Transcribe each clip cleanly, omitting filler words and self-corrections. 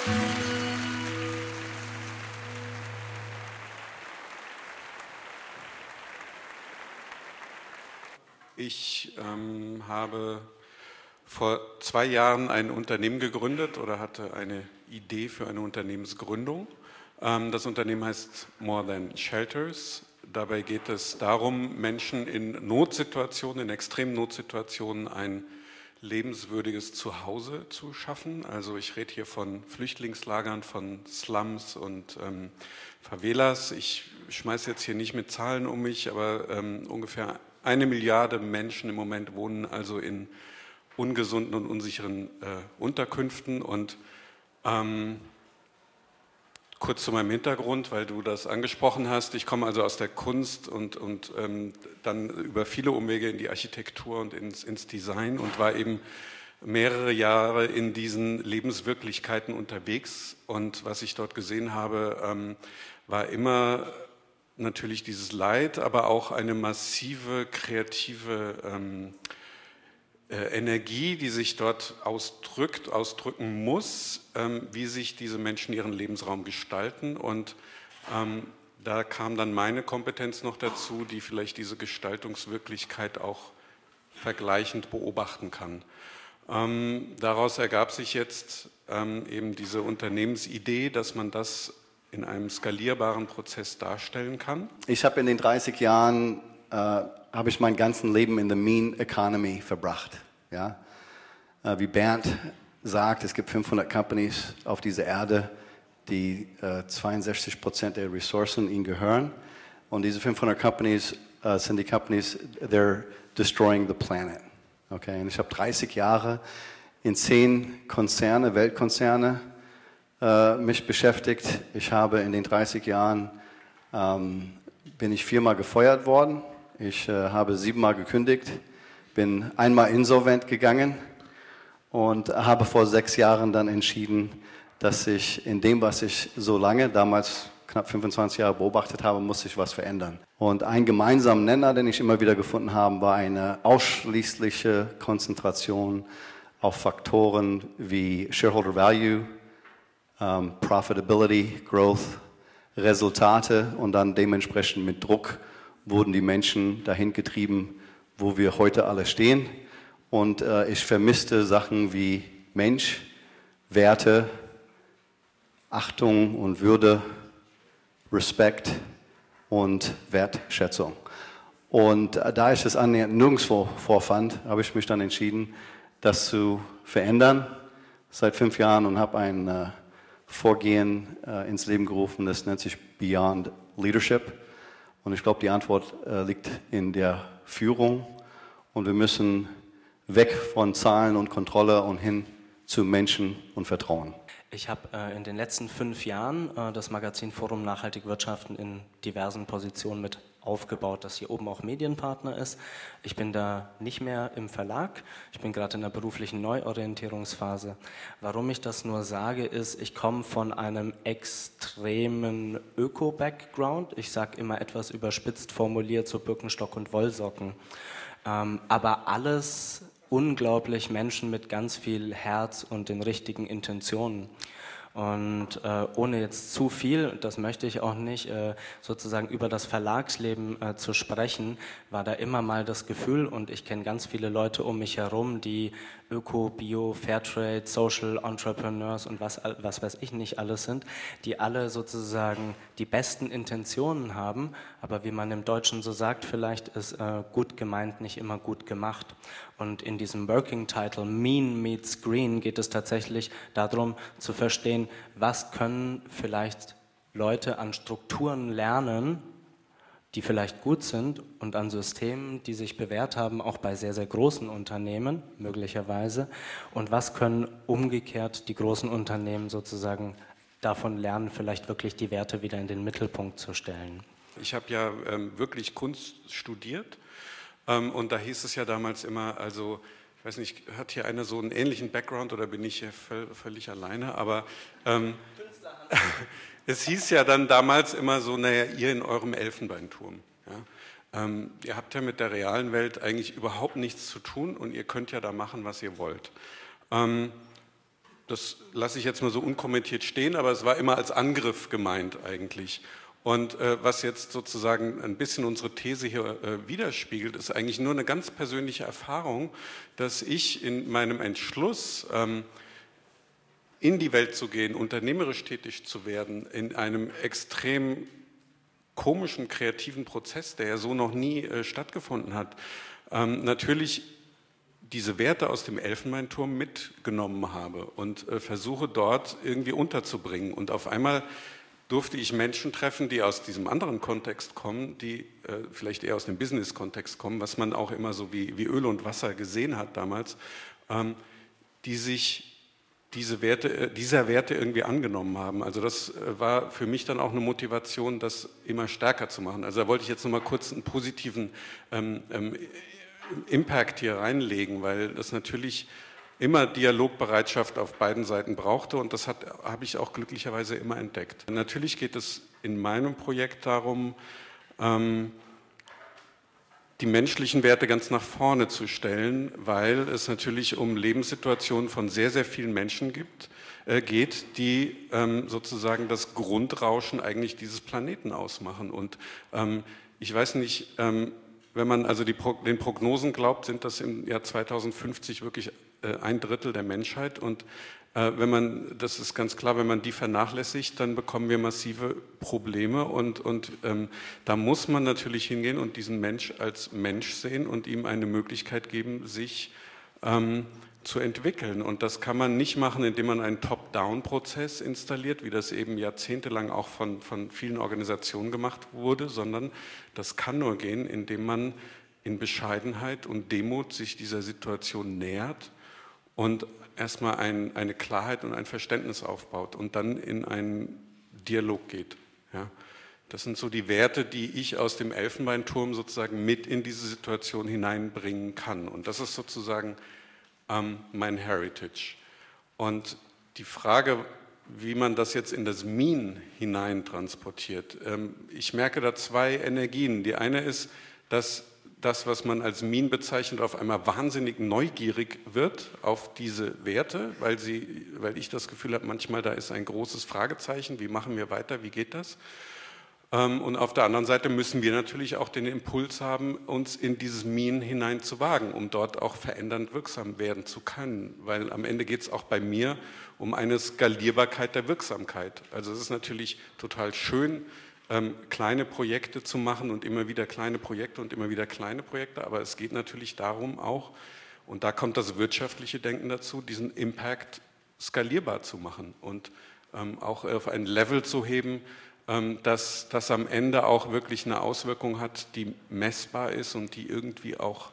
Ich habe vor 2 Jahren ein Unternehmen gegründet oder hatte eine Idee für eine Unternehmensgründung. Das Unternehmen heißt More Than Shelters. Dabei geht es darum, Menschen in Notsituationen, in extremen Notsituationen ein lebenswürdiges Zuhause zu schaffen. Also ich rede hier von Flüchtlingslagern, von Slums und Favelas. Ich schmeiße jetzt hier nicht mit Zahlen um mich, aber ungefähr 1 Milliarde Menschen im Moment wohnen also in ungesunden und unsicheren Unterkünften. Und kurz zu meinem Hintergrund, weil du das angesprochen hast. Ich komme also aus der Kunst und dann über viele Umwege in die Architektur und ins Design und war eben mehrere Jahre in diesen Lebenswirklichkeiten unterwegs. Und was ich dort gesehen habe, war immer natürlich dieses Leid, aber auch eine massive kreative Energie, die sich dort ausdrücken muss, wie sich diese Menschen ihren Lebensraum gestalten. Und da kam dann meine Kompetenz noch dazu, die vielleicht diese Gestaltungswirklichkeit auch vergleichend beobachten kann. Daraus ergab sich jetzt eben diese Unternehmensidee, dass man das in einem skalierbaren Prozess darstellen kann. Ich habe in den 30 Jahren habe ich mein ganzes Leben in der Mean Economy verbracht. Ja? Wie Bernd sagt, es gibt 500 Companies auf dieser Erde, die 62% der Ressourcen ihnen gehören. Und diese 500 Companies sind die Companies, they're destroying the planet. Okay? Und ich habe 30 Jahre in 10 Konzerne, Weltkonzerne, mich beschäftigt. Ich habe in den 30 Jahren bin ich 4-mal gefeuert worden. Ich habe 7-mal gekündigt, bin einmal insolvent gegangen und habe vor 6 Jahren dann entschieden, dass ich in dem, was ich so lange, damals knapp 25 Jahre beobachtet habe, muss ich was verändern. Und ein gemeinsamer Nenner, den ich immer wieder gefunden habe, war eine ausschließliche Konzentration auf Faktoren wie Shareholder Value, Profitability, Growth, Resultate und dann dementsprechend mit Druck wurden die Menschen dahin getrieben, wo wir heute alle stehen. Und ich vermisste Sachen wie Mensch, Werte, Achtung und Würde, Respekt und Wertschätzung. Und da ich das annähernd nirgendwo vorfand, habe ich mich dann entschieden, das zu verändern seit 5 Jahren und habe ein Vorgehen ins Leben gerufen, das nennt sich Beyond Leadership. Und ich glaube, die Antwort liegt in der Führung. Und wir müssen weg von Zahlen und Kontrolle und hin zu Menschen und Vertrauen. Ich habe in den letzten 5 Jahren das Magazin Forum Nachhaltig Wirtschaften in diversen Positionen mit aufgebaut, das hier oben auch Medienpartner ist. Ich bin da nicht mehr im Verlag, ich bin gerade in der beruflichen Neuorientierungsphase. Warum ich das nur sage, ist, ich komme von einem extremen Öko-Background. Ich sage immer etwas überspitzt formuliert, so Birkenstock und Wollsocken. Aber alles unglaublich Menschen mit ganz viel Herz und den richtigen Intentionen. Und ohne jetzt zu viel, das möchte ich auch nicht, sozusagen über das Verlagsleben zu sprechen, war da immer mal das Gefühl, und ich kenne ganz viele Leute um mich herum, die Öko, Bio, Fairtrade, Social Entrepreneurs und was weiß ich nicht alles sind, die alle sozusagen die besten Intentionen haben, aber wie man im Deutschen so sagt, vielleicht ist gut gemeint nicht immer gut gemacht. Und in diesem Working Title Mean Meets Green geht es tatsächlich darum zu verstehen, was können vielleicht Leute an Strukturen lernen, die vielleicht gut sind, und an Systemen, die sich bewährt haben, auch bei sehr, sehr großen Unternehmen möglicherweise, und was können umgekehrt die großen Unternehmen sozusagen davon lernen, vielleicht wirklich die Werte wieder in den Mittelpunkt zu stellen. Ich habe ja wirklich Kunst studiert und da hieß es ja damals immer, also ich weiß nicht, hat hier einer so einen ähnlichen Background oder bin ich hier völlig alleine, aber es hieß ja dann damals immer so, naja, ihr in eurem Elfenbeinturm. Ja? Ihr habt ja mit der realen Welt eigentlich überhaupt nichts zu tun und ihr könnt ja da machen, was ihr wollt. das lasse ich jetzt mal so unkommentiert stehen, aber es war immer als Angriff gemeint eigentlich. Und was jetzt sozusagen ein bisschen unsere These hier widerspiegelt, ist eigentlich nur eine ganz persönliche Erfahrung, dass ich in meinem Entschluss, in die Welt zu gehen, unternehmerisch tätig zu werden, in einem extrem komischen, kreativen Prozess, der ja so noch nie stattgefunden hat, natürlich diese Werte aus dem Elfenbeinturm mitgenommen habe und versuche dort irgendwie unterzubringen. Und auf einmal durfte ich Menschen treffen, die aus diesem anderen Kontext kommen, die vielleicht eher aus dem Business-Kontext kommen, was man auch immer so wie Öl und Wasser gesehen hat damals, die sich dieser Werte irgendwie angenommen haben. Also das war für mich dann auch eine Motivation, das immer stärker zu machen. Also da wollte ich jetzt nochmal kurz einen positiven Impact hier reinlegen, weil das natürlich immer Dialogbereitschaft auf beiden Seiten brauchte und das habe ich auch glücklicherweise immer entdeckt. Natürlich geht es in meinem Projekt darum, die menschlichen Werte ganz nach vorne zu stellen, weil es natürlich um Lebenssituationen von sehr, sehr vielen Menschen geht, die sozusagen das Grundrauschen eigentlich dieses Planeten ausmachen. Und ich weiß nicht, wenn man also den Prognosen glaubt, sind das im Jahr 2050 wirklich 1/3 der Menschheit. Und das ist ganz klar, wenn man die vernachlässigt, dann bekommen wir massive Probleme. Und da muss man natürlich hingehen und diesen Mensch als Mensch sehen und ihm eine Möglichkeit geben, sich zu entwickeln. Und das kann man nicht machen, indem man einen Top-Down-Prozess installiert, wie das eben jahrzehntelang auch von vielen Organisationen gemacht wurde, sondern das kann nur gehen, indem man in Bescheidenheit und Demut sich dieser Situation nähert und erstmal eine Klarheit und ein Verständnis aufbaut und dann in einen Dialog geht. Ja. Das sind so die Werte, die ich aus dem Elfenbeinturm sozusagen mit in diese Situation hineinbringen kann. Und das ist sozusagen mein Heritage. Und die Frage, wie man das jetzt in das Mean hinein transportiert, ich merke da zwei Energien. Die eine ist, dass das, was man als Mean bezeichnet, auf einmal wahnsinnig neugierig wird auf diese Werte, weil ich das Gefühl habe, manchmal da ist ein großes Fragezeichen, wie machen wir weiter, wie geht das? Und auf der anderen Seite müssen wir natürlich auch den Impuls haben, uns in dieses Mean hinein zu wagen, um dort auch verändernd wirksam werden zu können. Weil am Ende geht es auch bei mir um eine Skalierbarkeit der Wirksamkeit. Also es ist natürlich total schön, kleine Projekte zu machen und immer wieder kleine Projekte und immer wieder kleine Projekte, aber es geht natürlich darum auch, und da kommt das wirtschaftliche Denken dazu, diesen Impact skalierbar zu machen und auch auf ein Level zu heben, dass das am Ende auch wirklich eine Auswirkung hat, die messbar ist und die irgendwie auch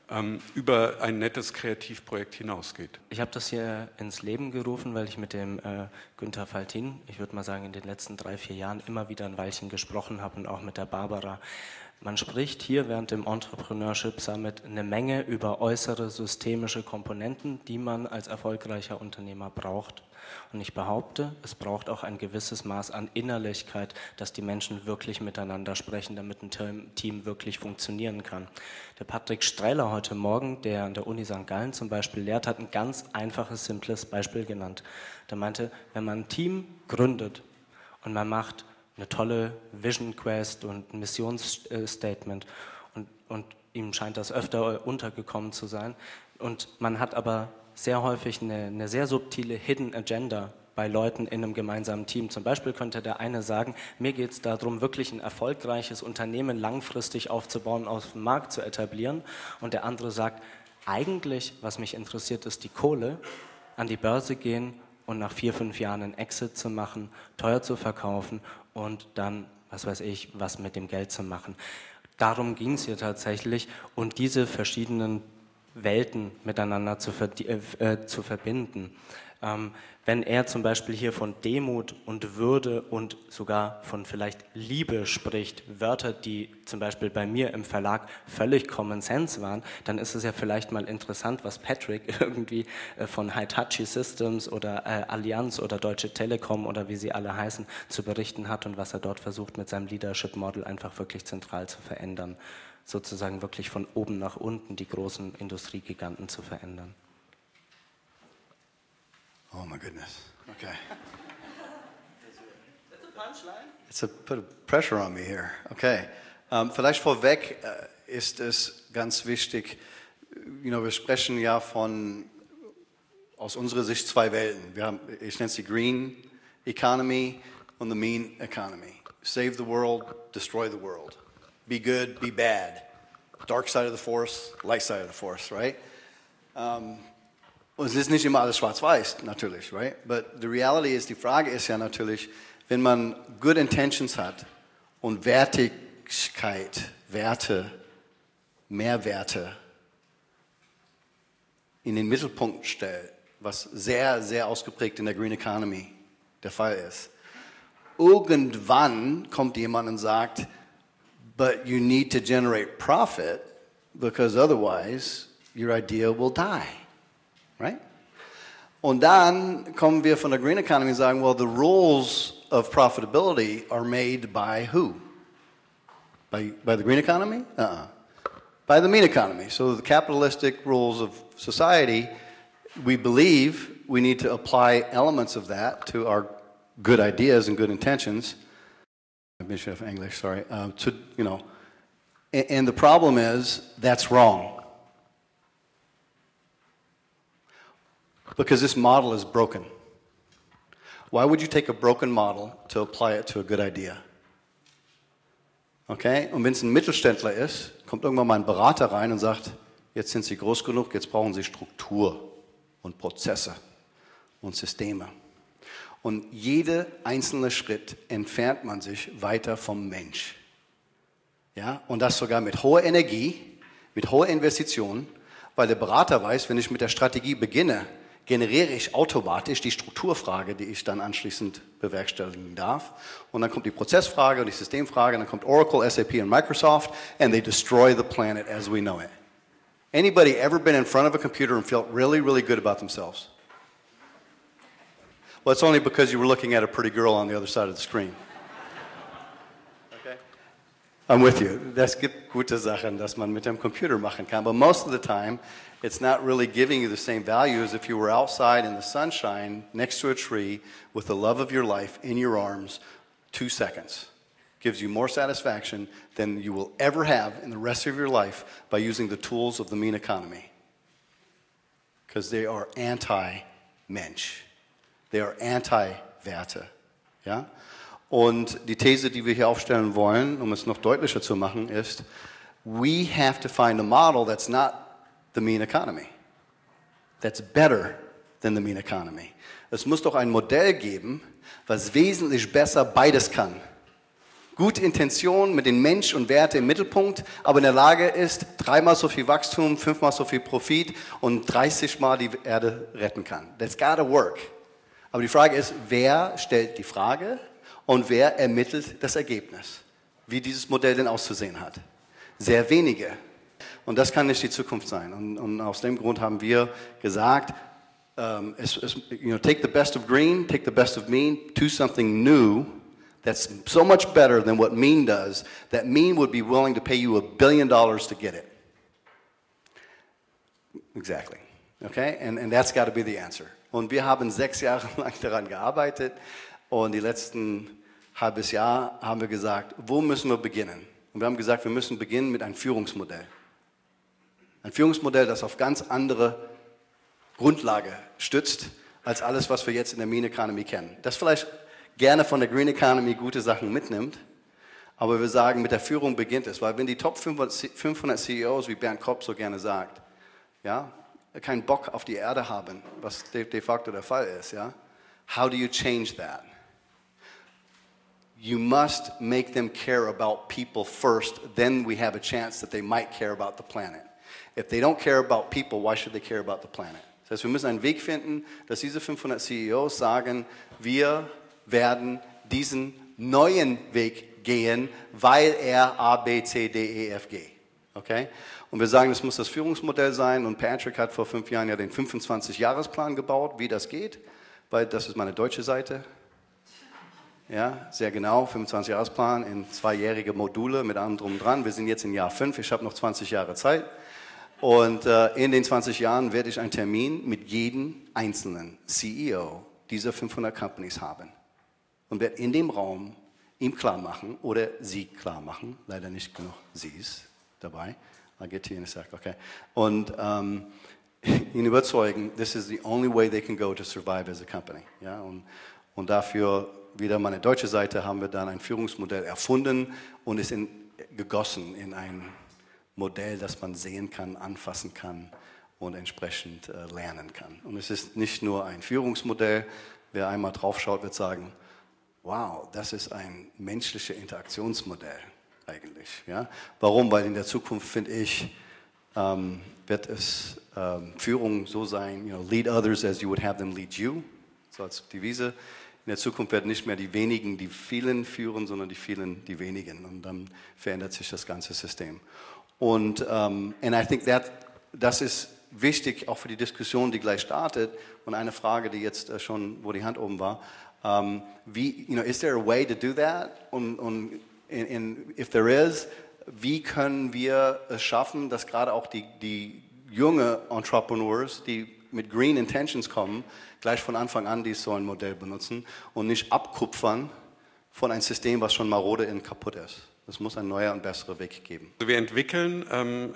über ein nettes Kreativprojekt hinausgeht. Ich habe das hier ins Leben gerufen, weil ich mit dem Günther Faltin, ich würde mal sagen, in den letzten 3-4 Jahren immer wieder ein Weilchen gesprochen habe und auch mit der Barbara. Man spricht hier während dem Entrepreneurship Summit eine Menge über äußere systemische Komponenten, die man als erfolgreicher Unternehmer braucht. Und ich behaupte, es braucht auch ein gewisses Maß an Innerlichkeit, dass die Menschen wirklich miteinander sprechen, damit ein Team wirklich funktionieren kann. Der Patrick Streller heute Morgen, der an der Uni St. Gallen zum Beispiel lehrt, hat ein ganz einfaches, simples Beispiel genannt. Der meinte, wenn man ein Team gründet und man macht eine tolle Vision Quest und ein Missionsstatement und ihm scheint das öfter untergekommen zu sein und man hat aber sehr häufig eine sehr subtile Hidden Agenda bei Leuten in einem gemeinsamen Team. Zum Beispiel könnte der eine sagen, mir geht es darum, wirklich ein erfolgreiches Unternehmen langfristig aufzubauen, auf dem Markt zu etablieren. Und der andere sagt, eigentlich, was mich interessiert, ist die Kohle, an die Börse gehen und nach 4-5 Jahren einen Exit zu machen, teuer zu verkaufen und dann, was weiß ich, was mit dem Geld zu machen. Darum ging es hier tatsächlich und diese verschiedenen Welten miteinander zu verbinden. Wenn er zum Beispiel hier von Demut und Würde und sogar von vielleicht Liebe spricht, Wörter, die zum Beispiel bei mir im Verlag völlig Common Sense waren, dann ist es ja vielleicht mal interessant, was Patrick irgendwie von Hitachi Systems oder Allianz oder Deutsche Telekom oder wie sie alle heißen, zu berichten hat und was er dort versucht, mit seinem Leadership Model einfach wirklich zentral zu verändern. Sozusagen wirklich von oben nach unten die großen Industriegiganten zu verändern. Oh my goodness. Okay. It's a put a pressure on me here. Okay. Vielleicht vorweg ist es ganz wichtig, wir sprechen ja aus unserer Sicht zwei Welten. Ich nenne es die Green Economy und the Mean Economy. Save the world, destroy the world. Be good, be bad. Dark side of the force, light side of the force, right? Und es ist nicht immer alles schwarz-weiß, natürlich, right? But the reality is, die Frage ist ja natürlich, wenn man good intentions hat und Wertigkeit, Werte, Mehrwerte in den Mittelpunkt stellt, was sehr, sehr ausgeprägt in der Green Economy der Fall ist. Irgendwann kommt jemand und sagt, but you need to generate profit because otherwise your idea will die, right? Und dann kommen wir von der Green Economy und sagen, well, the rules of profitability are made by who? By the Green Economy? By the Mean Economy. So the capitalistic rules of society, we believe we need to apply elements of that to our good ideas and good intentions. I'm Bishop of English, sorry. And the problem is that's wrong. Because this model is broken. Why would you take a broken model to apply it to a good idea? Okay? Und wenn es ein Mittelständler ist, kommt irgendwann mal ein Berater rein und sagt, jetzt sind Sie groß genug, jetzt brauchen Sie Struktur und Prozesse und Systeme. Und jeder einzelne Schritt entfernt man sich weiter vom Mensch. Ja? Und das sogar mit hoher Energie, mit hoher Investition, weil der Berater weiß, wenn ich mit der Strategie beginne, generiere ich automatisch die Strukturfrage, die ich dann anschließend bewerkstelligen darf. Und dann kommt die Prozessfrage und die Systemfrage, und dann kommt Oracle, SAP und Microsoft, and they destroy the planet as we know it. Anybody ever been in front of a computer and felt really, really good about themselves? Well, it's only because you were looking at a pretty girl on the other side of the screen. Okay? I'm with you. Es gibt gute Sachen, dass man mit dem Computer machen kann, but most of the time, it's not really giving you the same value as if you were outside in the sunshine next to a tree with the love of your life in your arms, 2 seconds. Gives you more satisfaction than you will ever have in the rest of your life by using the tools of the mean economy. Because they are anti-Mensch. They are anti-Werte. Ja? Und die These, die wir hier aufstellen wollen, um es noch deutlicher zu machen, ist, we have to find a model that's not the mean economy. That's better than the mean economy. Es muss doch ein Modell geben, was wesentlich besser beides kann. Gute Intention mit den Mensch und Werte im Mittelpunkt, aber in der Lage ist, 3-mal so viel Wachstum, 5-mal so viel Profit und 30-mal die Erde retten kann. That's gotta work. Aber die Frage ist, wer stellt die Frage und wer ermittelt das Ergebnis? Wie dieses Modell denn auszusehen hat. Sehr wenige. Und das kann nicht die Zukunft sein. Und aus dem Grund haben wir gesagt, take the best of green, take the best of mean, do something new that's so much better than what mean does, that mean would be willing to pay you $1 billion to get it. Exactly. Okay? And that's got to be the answer. Und wir haben 6 Jahre lang daran gearbeitet und die letzten halbes Jahr haben wir gesagt, wo müssen wir beginnen? Und wir haben gesagt, wir müssen beginnen mit einem Führungsmodell. Ein Führungsmodell, das auf ganz andere Grundlage stützt, als alles, was wir jetzt in der Mean Economy kennen. Das vielleicht gerne von der Green Economy gute Sachen mitnimmt, aber wir sagen, mit der Führung beginnt es. Weil wenn die Top 500 CEOs, wie Bernd Kopp so gerne sagt, ja, keinen Bock auf die Erde haben, was de facto der Fall ist, ja, how do you change that? You must make them care about people first, then we have a chance that they might care about the planet. If they don't care about people, why should they care about the planet? Das heißt, wir müssen einen Weg finden, dass diese 500 CEOs sagen, wir werden diesen neuen Weg gehen, weil er A, B, C, D, E, F, G. Okay? Und wir sagen, das muss das Führungsmodell sein. Und Patrick hat vor 5 Jahren ja den 25-Jahresplan gebaut, wie das geht. Weil das ist meine deutsche Seite. Ja, sehr genau, 25-Jahresplan in 2-jährige Module mit allem drum und dran. Wir sind jetzt in Jahr 5, ich habe noch 20 Jahre Zeit. Und in den 20 Jahren werde ich einen Termin mit jedem einzelnen CEO dieser 500 Companies haben und werde in dem Raum ihm klar machen oder sie klar machen, leider nicht genug sie's dabei, I'll get to you in a sec, okay, und ihn überzeugen, this is the only way they can go to survive as a company. Ja? Und dafür, wieder meine deutsche Seite, haben wir dann ein Führungsmodell erfunden und es gegossen in ein Modell, das man sehen kann, anfassen kann und entsprechend lernen kann. Und es ist nicht nur ein Führungsmodell, wer einmal drauf schaut, wird sagen, wow, das ist ein menschliches Interaktionsmodell eigentlich. Ja? Warum? Weil in der Zukunft, finde ich, wird es Führung so sein, lead others as you would have them lead you, so als Devise. In der Zukunft werden nicht mehr die wenigen die vielen führen, sondern die vielen die wenigen. Und dann verändert sich das ganze System. Und and I think das ist wichtig, auch für die Diskussion, die gleich startet. Und eine Frage, die jetzt schon, wo die Hand oben war, is there a way to do that? Und if there is, wie können wir es schaffen, dass gerade auch die junge Entrepreneurs, die mit Green Intentions kommen, gleich von Anfang an so ein Modell benutzen und nicht abkupfern von einem System, was schon marode und kaputt ist. Es muss ein neuer und besserer Weg geben. Also wir entwickeln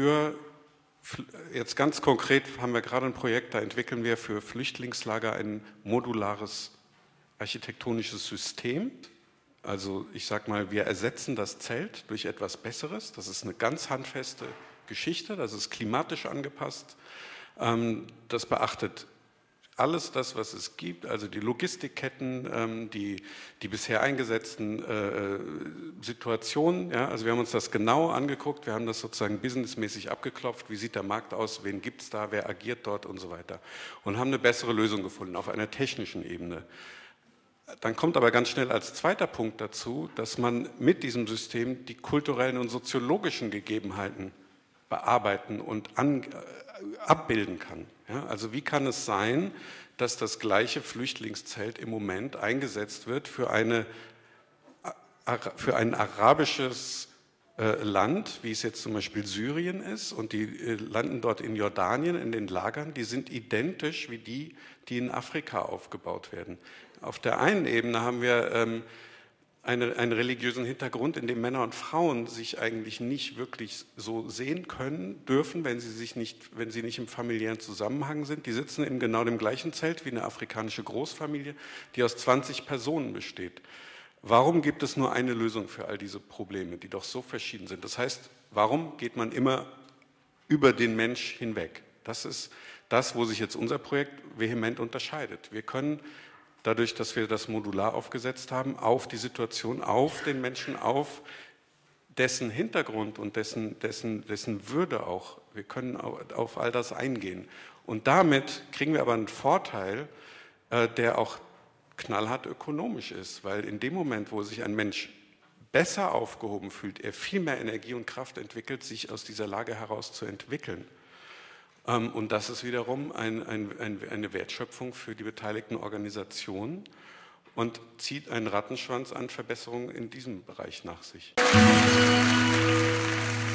jetzt ganz konkret haben wir gerade ein Projekt, da entwickeln wir für Flüchtlingslager ein modulares architektonisches System. Also ich sage mal, wir ersetzen das Zelt durch etwas Besseres. Das ist eine ganz handfeste Geschichte, das ist klimatisch angepasst. Das beachtet alles das, was es gibt, also die Logistikketten, die bisher eingesetzten Situationen. Ja, also wir haben uns das genau angeguckt, wir haben das sozusagen businessmäßig abgeklopft, wie sieht der Markt aus, wen gibt es da, wer agiert dort und so weiter. Und haben eine bessere Lösung gefunden auf einer technischen Ebene. Dann kommt aber ganz schnell als zweiter Punkt dazu, dass man mit diesem System die kulturellen und soziologischen Gegebenheiten bearbeiten und abbilden kann. Ja, also wie kann es sein, dass das gleiche Flüchtlingszelt im Moment eingesetzt wird für ein arabisches Land, wie es jetzt zum Beispiel Syrien ist, und die landen dort in Jordanien in den Lagern, die sind identisch wie die in Afrika aufgebaut werden. Auf der einen Ebene haben wir einen religiösen Hintergrund, in dem Männer und Frauen sich eigentlich nicht wirklich so sehen können, dürfen, wenn sie nicht im familiären Zusammenhang sind. Die sitzen in genau dem gleichen Zelt wie eine afrikanische Großfamilie, die aus 20 Personen besteht. Warum gibt es nur eine Lösung für all diese Probleme, die doch so verschieden sind? Das heißt, warum geht man immer über den Mensch hinweg? Das ist das, wo sich jetzt unser Projekt vehement unterscheidet. Wir können dadurch, dass wir das modular aufgesetzt haben, auf die Situation, auf den Menschen, auf dessen Hintergrund und dessen Würde auch, wir können auf all das eingehen. Und damit kriegen wir aber einen Vorteil, der auch knallhart ökonomisch ist, weil in dem Moment, wo sich ein Mensch besser aufgehoben fühlt, er viel mehr Energie und Kraft entwickelt, sich aus dieser Lage heraus zu entwickeln. Und das ist wiederum eine Wertschöpfung für die beteiligten Organisationen und zieht einen Rattenschwanz an Verbesserungen in diesem Bereich nach sich.